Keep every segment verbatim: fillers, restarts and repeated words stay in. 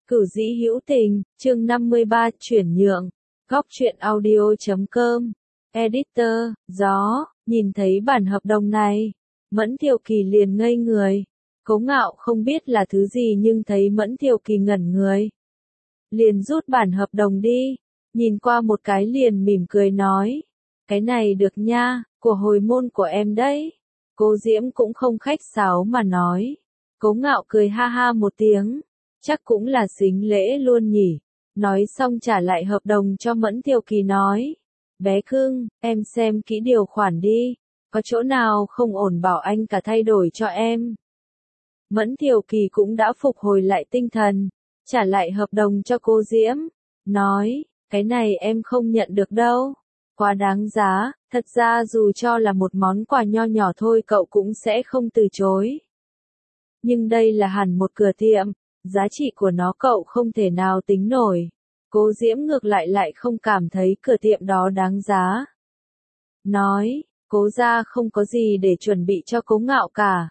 Cửu dĩ hữu tình, chương năm mươi ba, chuyển nhượng. Góc truyện audio chấm com. Editor, gió, nhìn thấy bản hợp đồng này. Mẫn Thiều Kỳ liền ngây người. Cố Ngạo không biết là thứ gì nhưng thấy Mẫn Thiều Kỳ ngẩn người. Liền rút bản hợp đồng đi. Nhìn qua một cái liền mỉm cười nói. Cái này được nha, của hồi môn của em đấy. Cố Diễm cũng không khách sáo mà nói. Cố Ngạo cười ha ha một tiếng. Chắc cũng là xính lễ luôn nhỉ. Nói xong trả lại hợp đồng cho Mẫn Thiều Kỳ nói. Bé cưng, em xem kỹ điều khoản đi. Có chỗ nào không ổn bảo anh cả thay đổi cho em. Mẫn Thiều Kỳ cũng đã phục hồi lại tinh thần. Trả lại hợp đồng cho cô Diễm. Nói, cái này em không nhận được đâu. Quá đáng giá, thật ra dù cho là một món quà nho nhỏ thôi cậu cũng sẽ không từ chối. Nhưng đây là hẳn một cửa tiệm. Giá trị của nó cậu không thể nào tính nổi. Cố Diễm ngược lại lại không cảm thấy cửa tiệm đó đáng giá. Nói, Cố gia không có gì để chuẩn bị cho Cố Ngạo cả.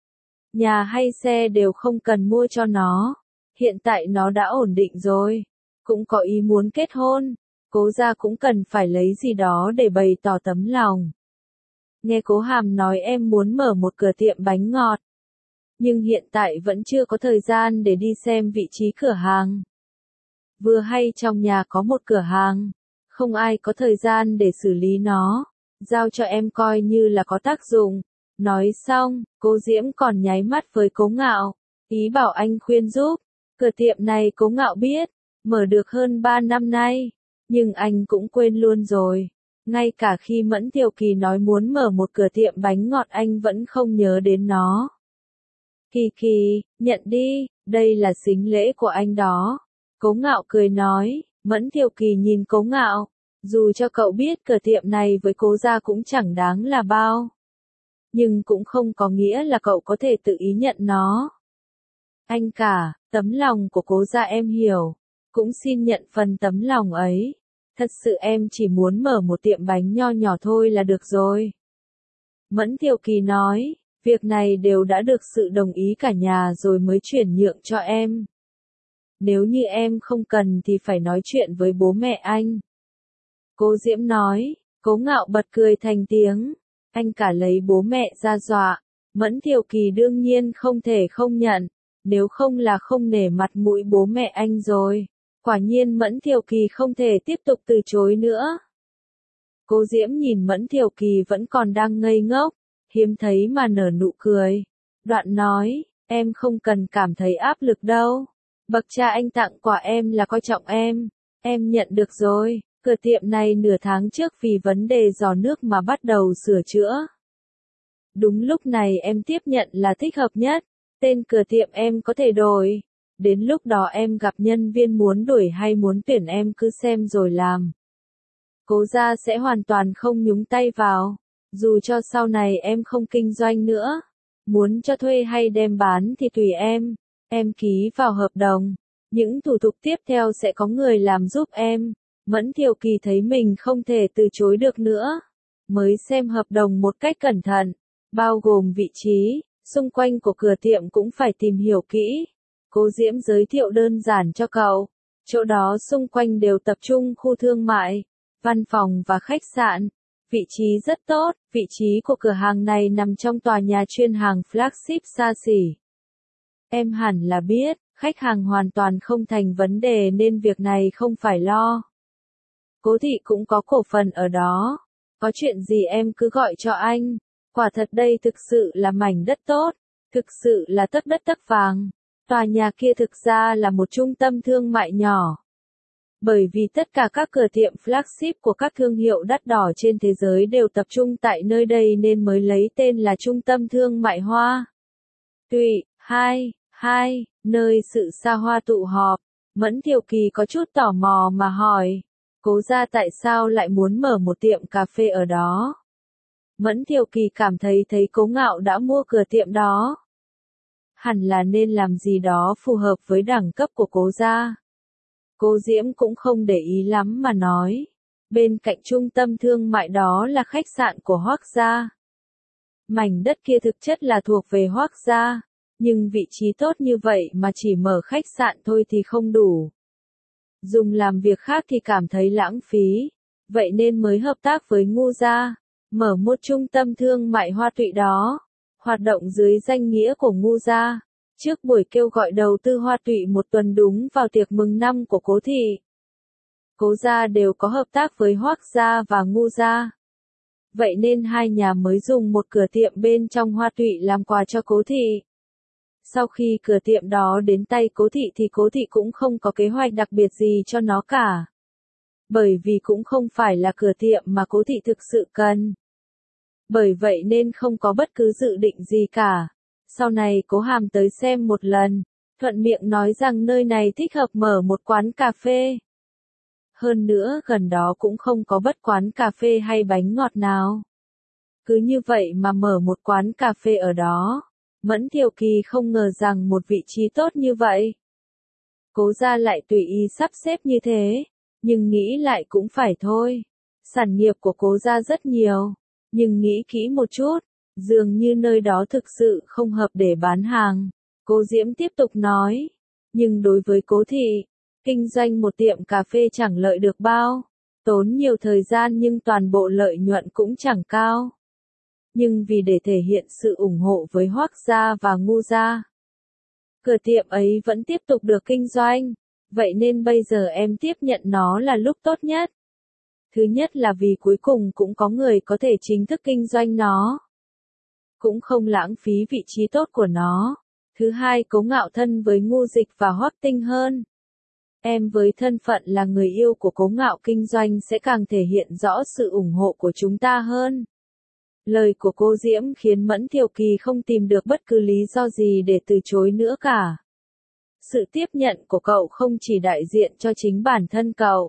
Nhà hay xe đều không cần mua cho nó. Hiện tại nó đã ổn định rồi. Cũng có ý muốn kết hôn. Cố gia cũng cần phải lấy gì đó để bày tỏ tấm lòng. Nghe Cố Hàm nói em muốn mở một cửa tiệm bánh ngọt. Nhưng hiện tại vẫn chưa có thời gian để đi xem vị trí cửa hàng. Vừa hay trong nhà có một cửa hàng, không ai có thời gian để xử lý nó, giao cho em coi như là có tác dụng. Nói xong, Cố Diễm còn nháy mắt với Cố Ngạo, ý bảo anh khuyên giúp. Cửa tiệm này Cố Ngạo biết, mở được hơn ba năm nay, nhưng anh cũng quên luôn rồi. Ngay cả khi Mẫn Thiều Kỳ nói muốn mở một cửa tiệm bánh ngọt anh vẫn không nhớ đến nó. Kỳ Kỳ, nhận đi, đây là xính lễ của anh đó. Cố Ngạo cười nói, Mẫn Thiều Kỳ nhìn Cố Ngạo, dù cho cậu biết cửa tiệm này với Cố gia cũng chẳng đáng là bao. Nhưng cũng không có nghĩa là cậu có thể tự ý nhận nó. Anh cả, tấm lòng của Cố gia em hiểu, cũng xin nhận phần tấm lòng ấy. Thật sự em chỉ muốn mở một tiệm bánh nho nhỏ thôi là được rồi. Mẫn Thiều Kỳ nói. Việc này đều đã được sự đồng ý cả nhà rồi mới chuyển nhượng cho em. Nếu như em không cần thì phải nói chuyện với bố mẹ anh. Cố Diễm nói, Cố Ngạo bật cười thành tiếng. Anh cả lấy bố mẹ ra dọa. Mẫn Thiều Kỳ đương nhiên không thể không nhận. Nếu không là không nể mặt mũi bố mẹ anh rồi. Quả nhiên Mẫn Thiều Kỳ không thể tiếp tục từ chối nữa. Cố Diễm nhìn Mẫn Thiều Kỳ vẫn còn đang ngây ngốc. Hiếm thấy mà nở nụ cười. Đoạn nói, em không cần cảm thấy áp lực đâu. Bậc cha anh tặng quà em là coi trọng em. Em nhận được rồi. Cửa tiệm này nửa tháng trước vì vấn đề giò nước mà bắt đầu sửa chữa. Đúng lúc này em tiếp nhận là thích hợp nhất. Tên cửa tiệm em có thể đổi. Đến lúc đó em gặp nhân viên muốn đổi hay muốn tuyển em cứ xem rồi làm. Cố gia sẽ hoàn toàn không nhúng tay vào. Dù cho sau này em không kinh doanh nữa, muốn cho thuê hay đem bán thì tùy em, em ký vào hợp đồng, những thủ tục tiếp theo sẽ có người làm giúp em. Mẫn Thiều Kỳ thấy mình không thể từ chối được nữa, mới xem hợp đồng một cách cẩn thận, bao gồm vị trí, xung quanh của cửa tiệm cũng phải tìm hiểu kỹ. Cố Diễm giới thiệu đơn giản cho cậu, chỗ đó xung quanh đều tập trung khu thương mại, văn phòng và khách sạn. Vị trí rất tốt, vị trí của cửa hàng này nằm trong tòa nhà chuyên hàng flagship xa xỉ. Em hẳn là biết, khách hàng hoàn toàn không thành vấn đề nên việc này không phải lo. Cố thị cũng có cổ phần ở đó. Có chuyện gì em cứ gọi cho anh. Quả thật đây thực sự là mảnh đất tốt, thực sự là tấc đất tấc vàng. Tòa nhà kia thực ra là một trung tâm thương mại nhỏ. Bởi vì tất cả các cửa tiệm flagship của các thương hiệu đắt đỏ trên thế giới đều tập trung tại nơi đây nên mới lấy tên là trung tâm thương mại hoa. Tụy, hai, hai, nơi sự xa hoa tụ họp. Mẫn Thiều Kỳ có chút tò mò mà hỏi. Cố gia tại sao lại muốn mở một tiệm cà phê ở đó? Mẫn Thiều Kỳ cảm thấy thấy Cố Ngạo đã mua cửa tiệm đó. Hẳn là nên làm gì đó phù hợp với đẳng cấp của Cố gia. Cố Diễm cũng không để ý lắm mà nói. Bên cạnh trung tâm thương mại đó là khách sạn của Hoác gia. Mảnh đất kia thực chất là thuộc về Hoác gia. Nhưng vị trí tốt như vậy mà chỉ mở khách sạn thôi thì không đủ. Dùng làm việc khác thì cảm thấy lãng phí. Vậy nên mới hợp tác với Ngu Gia, mở một trung tâm thương mại hoa tụy đó, hoạt động dưới danh nghĩa của Ngu Gia. Trước buổi kêu gọi đầu tư hoa tụy một tuần đúng vào tiệc mừng năm của Cố Thị, Cố Gia đều có hợp tác với Hoắc Gia và Ngu Gia. Vậy nên hai nhà mới dùng một cửa tiệm bên trong hoa tụy làm quà cho Cố Thị. Sau khi cửa tiệm đó đến tay Cố Thị thì Cố Thị cũng không có kế hoạch đặc biệt gì cho nó cả. Bởi vì cũng không phải là cửa tiệm mà Cố Thị thực sự cần. Bởi vậy nên không có bất cứ dự định gì cả. Sau này Cố Hàm tới xem một lần, thuận miệng nói rằng nơi này thích hợp mở một quán cà phê. Hơn nữa gần đó cũng không có bất quán cà phê hay bánh ngọt nào. Cứ như vậy mà mở một quán cà phê ở đó. Mẫn Thiều Kỳ không ngờ rằng một vị trí tốt như vậy. Cố Gia lại tùy ý sắp xếp như thế, nhưng nghĩ lại cũng phải thôi. Sản nghiệp của Cố Gia rất nhiều, nhưng nghĩ kỹ một chút, dường như nơi đó thực sự không hợp để bán hàng. Cố Diễm tiếp tục nói, nhưng đối với Cố Thị, kinh doanh một tiệm cà phê chẳng lợi được bao, tốn nhiều thời gian nhưng toàn bộ lợi nhuận cũng chẳng cao. Nhưng vì để thể hiện sự ủng hộ với Hoắc Gia và Ngu Gia, cửa tiệm ấy vẫn tiếp tục được kinh doanh, vậy nên bây giờ em tiếp nhận nó là lúc tốt nhất. Thứ nhất là vì cuối cùng cũng có người có thể chính thức kinh doanh nó, cũng không lãng phí vị trí tốt của nó. Thứ hai, Cố Ngạo thân với Ngu Dịch và Hoắc Tinh hơn. Em với thân phận là người yêu của Cố Ngạo kinh doanh sẽ càng thể hiện rõ sự ủng hộ của chúng ta hơn. Lời của Cố Diễm khiến Mẫn Thiều Kỳ không tìm được bất cứ lý do gì để từ chối nữa cả. Sự tiếp nhận của cậu không chỉ đại diện cho chính bản thân cậu,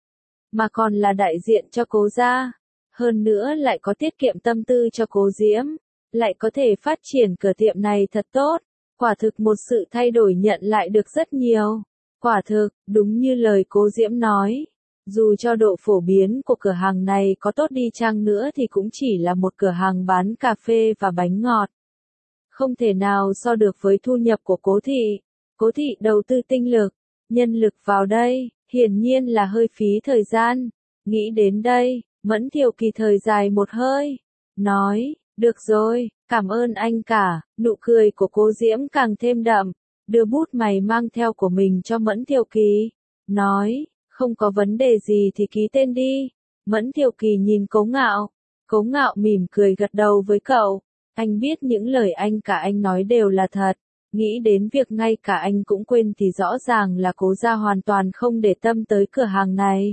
mà còn là đại diện cho Cố Gia. Hơn nữa lại có tiết kiệm tâm tư cho Cố Diễm, lại có thể phát triển cửa tiệm này thật tốt. Quả thực một sự thay đổi nhận lại được rất nhiều. Quả thực, đúng như lời Cố Diễm nói. Dù cho độ phổ biến của cửa hàng này có tốt đi chăng nữa thì cũng chỉ là một cửa hàng bán cà phê và bánh ngọt. Không thể nào so được với thu nhập của Cố Thị. Cố Thị đầu tư tinh lực, nhân lực vào đây, hiển nhiên là hơi phí thời gian. Nghĩ đến đây, Mẫn Thiều Kỳ thời dài một hơi, nói, được rồi, cảm ơn anh cả. Nụ cười của Cố Diễm càng thêm đậm, đưa bút mày mang theo của mình cho Mẫn Thiều Kỳ, nói, không có vấn đề gì thì ký tên đi. Mẫn Thiều Kỳ nhìn Cố Ngạo, Cố Ngạo mỉm cười gật đầu với cậu, anh biết những lời anh cả anh nói đều là thật. Nghĩ đến việc ngay cả anh cũng quên thì rõ ràng là Cố Gia hoàn toàn không để tâm tới cửa hàng này.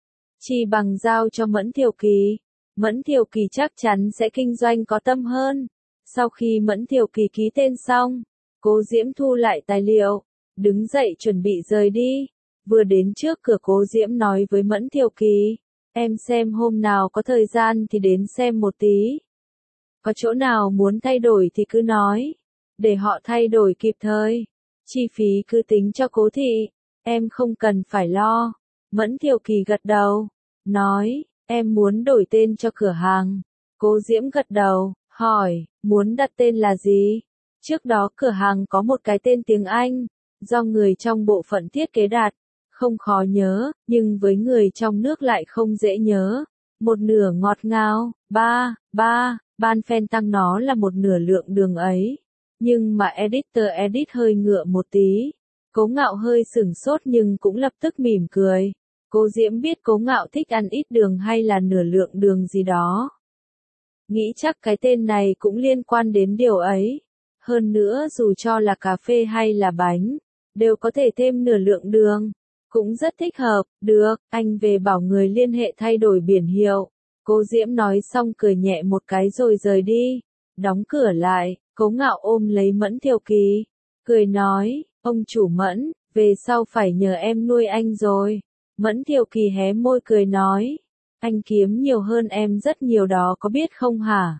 Chỉ bằng giao cho Mẫn Thiều Kỳ, Mẫn Thiều Kỳ chắc chắn sẽ kinh doanh có tâm hơn. Sau khi Mẫn Thiều Kỳ ký tên xong, Cố Diễm thu lại tài liệu, đứng dậy chuẩn bị rời đi. Vừa đến trước cửa Cố Diễm nói với Mẫn Thiều Kỳ, em xem hôm nào có thời gian thì đến xem một tí. Có chỗ nào muốn thay đổi thì cứ nói, để họ thay đổi kịp thời. Chi phí cứ tính cho Cố Thị, em không cần phải lo. Mẫn Thiều Kỳ gật đầu, nói, em muốn đổi tên cho cửa hàng. Cố Diễm gật đầu, hỏi, muốn đặt tên là gì? Trước đó cửa hàng có một cái tên tiếng Anh, do người trong bộ phận thiết kế đặt, không khó nhớ, nhưng với người trong nước lại không dễ nhớ. Một nửa ngọt ngào, ba, ba, ban phen tăng nó là một nửa lượng đường ấy. Nhưng mà editor edit hơi ngựa một tí. Cố Ngạo hơi sửng sốt nhưng cũng lập tức mỉm cười. Cố Diễm biết Cố Ngạo thích ăn ít đường hay là nửa lượng đường gì đó. Nghĩ chắc cái tên này cũng liên quan đến điều ấy. Hơn nữa dù cho là cà phê hay là bánh, đều có thể thêm nửa lượng đường. Cũng rất thích hợp, được, anh về bảo người liên hệ thay đổi biển hiệu. Cố Diễm nói xong cười nhẹ một cái rồi rời đi. Đóng cửa lại, Cố Ngạo ôm lấy Mẫn Thiều Kỳ, cười nói, ông chủ Mẫn, về sau phải nhờ em nuôi anh rồi. Mẫn Thiều Kỳ hé môi cười nói, anh kiếm nhiều hơn em rất nhiều đó có biết không hả?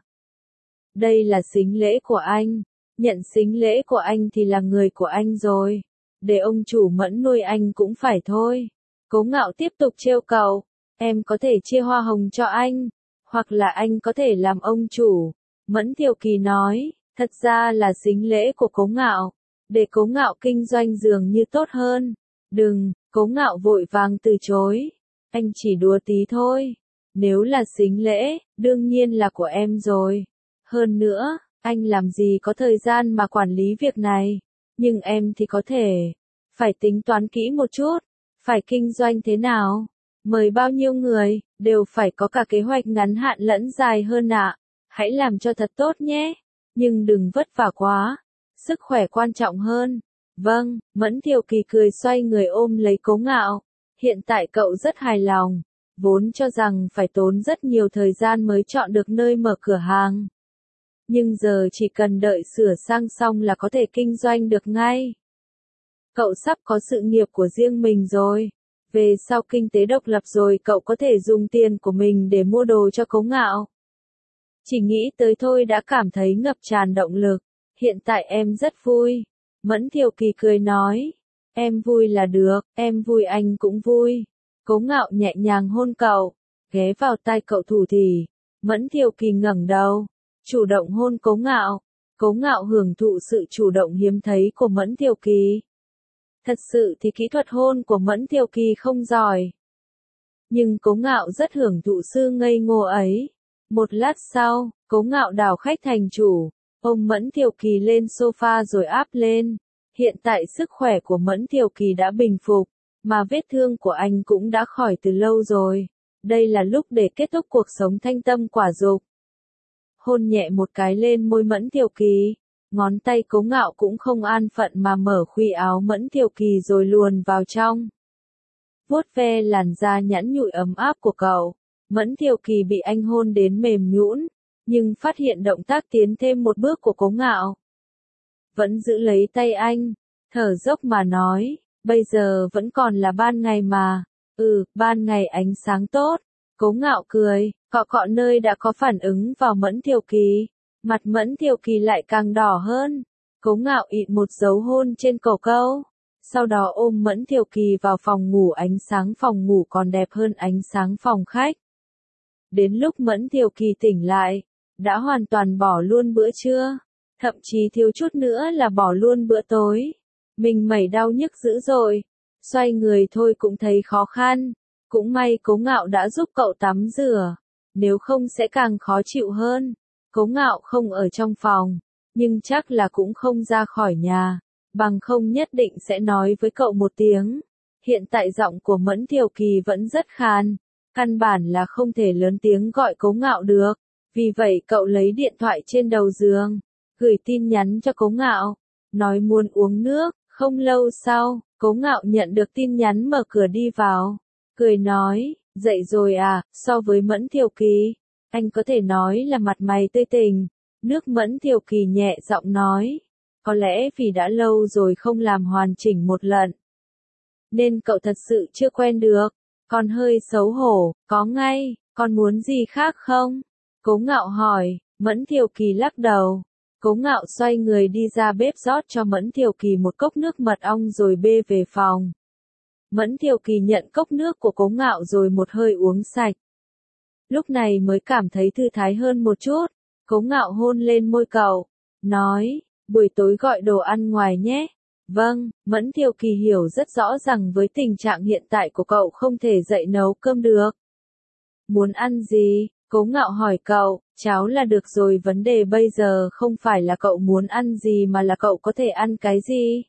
Đây là sính lễ của anh, nhận sính lễ của anh thì là người của anh rồi. Để ông chủ Mẫn nuôi anh cũng phải thôi. Cố Ngạo tiếp tục trêu cậu, em có thể chia hoa hồng cho anh, hoặc là anh có thể làm ông chủ. Mẫn Thiều Kỳ nói, Thật ra là sính lễ của Cố Ngạo, để Cố Ngạo kinh doanh dường như tốt hơn. Đừng, Cố Ngạo vội vàng từ chối. Anh chỉ đùa tí thôi. Nếu là sính lễ, đương nhiên là của em rồi. Hơn nữa, anh làm gì có thời gian mà quản lý việc này. Nhưng em thì có thể. Phải tính toán kỹ một chút. Phải kinh doanh thế nào? Mời bao nhiêu người, đều phải có cả kế hoạch ngắn hạn lẫn dài hơn ạ. Hãy làm cho thật tốt nhé. Nhưng đừng vất vả quá. Sức khỏe quan trọng hơn. Vâng, Mẫn Thiều Kỳ cười xoay người ôm lấy Cố Ngạo. Hiện tại cậu rất hài lòng. Vốn cho rằng phải tốn rất nhiều thời gian mới chọn được nơi mở cửa hàng. Nhưng giờ chỉ cần đợi sửa sang xong là có thể kinh doanh được ngay. Cậu sắp có sự nghiệp của riêng mình rồi. Về sau kinh tế độc lập rồi cậu có thể dùng tiền của mình để mua đồ cho Cố Ngạo. Chỉ nghĩ tới thôi đã cảm thấy ngập tràn động lực. Hiện tại em rất vui. Mẫn Thiều Kỳ cười nói. Em vui là được, em vui anh cũng vui. Cố Ngạo nhẹ nhàng hôn cậu, ghé vào tai cậu thủ thỉ. Mẫn Thiều Kỳ ngẩng đầu, chủ động hôn Cố Ngạo. Cố Ngạo hưởng thụ sự chủ động hiếm thấy của Mẫn Thiều Kỳ. Thật sự thì kỹ thuật hôn của Mẫn Thiều Kỳ không giỏi. Nhưng Cố Ngạo rất hưởng thụ sự ngây ngô ấy. Một lát sau, Cố Ngạo đảo khách thành chủ, ôm Mẫn Thiều Kỳ lên sofa rồi áp lên. Hiện tại sức khỏe của Mẫn Thiều Kỳ đã bình phục, mà vết thương của anh cũng đã khỏi từ lâu rồi. Đây là lúc để kết thúc cuộc sống thanh tâm quả dục. Hôn nhẹ một cái lên môi Mẫn Thiều Kỳ, ngón tay Cố Ngạo cũng không an phận mà mở khuy áo Mẫn Thiều Kỳ rồi luồn vào trong. Vuốt ve làn da nhẵn nhụi ấm áp của cậu, Mẫn Thiều Kỳ bị anh hôn đến mềm nhũn, nhưng phát hiện động tác tiến thêm một bước của Cố Ngạo. Vẫn giữ lấy tay anh, thở dốc mà nói, bây giờ vẫn còn là ban ngày mà. Ừ, ban ngày ánh sáng tốt. Cố Ngạo cười, cọ cọ nơi đã có phản ứng vào Mẫn Thiều Kỳ. Mặt Mẫn Thiều Kỳ lại càng đỏ hơn. Cố Ngạo ịn một dấu hôn trên cổ câu. Sau đó ôm Mẫn Thiều Kỳ vào phòng ngủ, ánh sáng phòng ngủ còn đẹp hơn ánh sáng phòng khách. Đến lúc Mẫn Thiều Kỳ tỉnh lại, đã hoàn toàn bỏ luôn bữa trưa. Thậm chí thiếu chút nữa là bỏ luôn bữa tối. Mình mẩy đau nhức dữ rồi. Xoay người thôi cũng thấy khó khăn. Cũng may Cố Ngạo đã giúp cậu tắm rửa. Nếu không sẽ càng khó chịu hơn. Cố Ngạo không ở trong phòng. Nhưng chắc là cũng không ra khỏi nhà. Bằng không nhất định sẽ nói với cậu một tiếng. Hiện tại giọng của Mẫn Thiều Kỳ vẫn rất khàn. Căn bản là không thể lớn tiếng gọi Cố Ngạo được. Vì vậy cậu lấy điện thoại trên đầu giường, gửi tin nhắn cho Cố Ngạo, nói muốn uống nước. Không lâu sau, Cố Ngạo nhận được tin nhắn mở cửa đi vào, cười nói, dậy rồi à. So với Mẫn Thiều Kỳ, anh có thể nói là mặt mày tươi tỉnh. Nước Mẫn Thiều Kỳ nhẹ giọng nói, có lẽ vì đã lâu rồi không làm hoàn chỉnh một lần, nên cậu thật sự chưa quen được, còn hơi xấu hổ. Có ngay, còn muốn gì khác không? Cố Ngạo hỏi. Mẫn Thiều Kỳ lắc đầu. Cố Ngạo xoay người đi ra bếp rót cho Mẫn Thiều Kỳ một cốc nước mật ong rồi bê về phòng. Mẫn Thiều Kỳ nhận cốc nước của Cố Ngạo rồi một hơi uống sạch. Lúc này mới cảm thấy thư thái hơn một chút. Cố Ngạo hôn lên môi cậu, nói, buổi tối gọi đồ ăn ngoài nhé. Vâng. Mẫn Thiều Kỳ hiểu rất rõ rằng với tình trạng hiện tại của cậu không thể dậy nấu cơm được. Muốn ăn gì? Cố Ngạo hỏi cậu. Cháo là được rồi, vấn đề bây giờ không phải là cậu muốn ăn gì mà là cậu có thể ăn cái gì.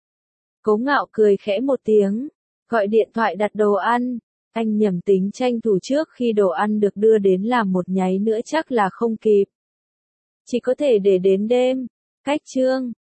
Cố Ngạo cười khẽ một tiếng, gọi điện thoại đặt đồ ăn. Anh nhầm tính tranh thủ trước khi đồ ăn được đưa đến làm một nháy nữa chắc là không kịp. Chỉ có thể để đến đêm. Cách chương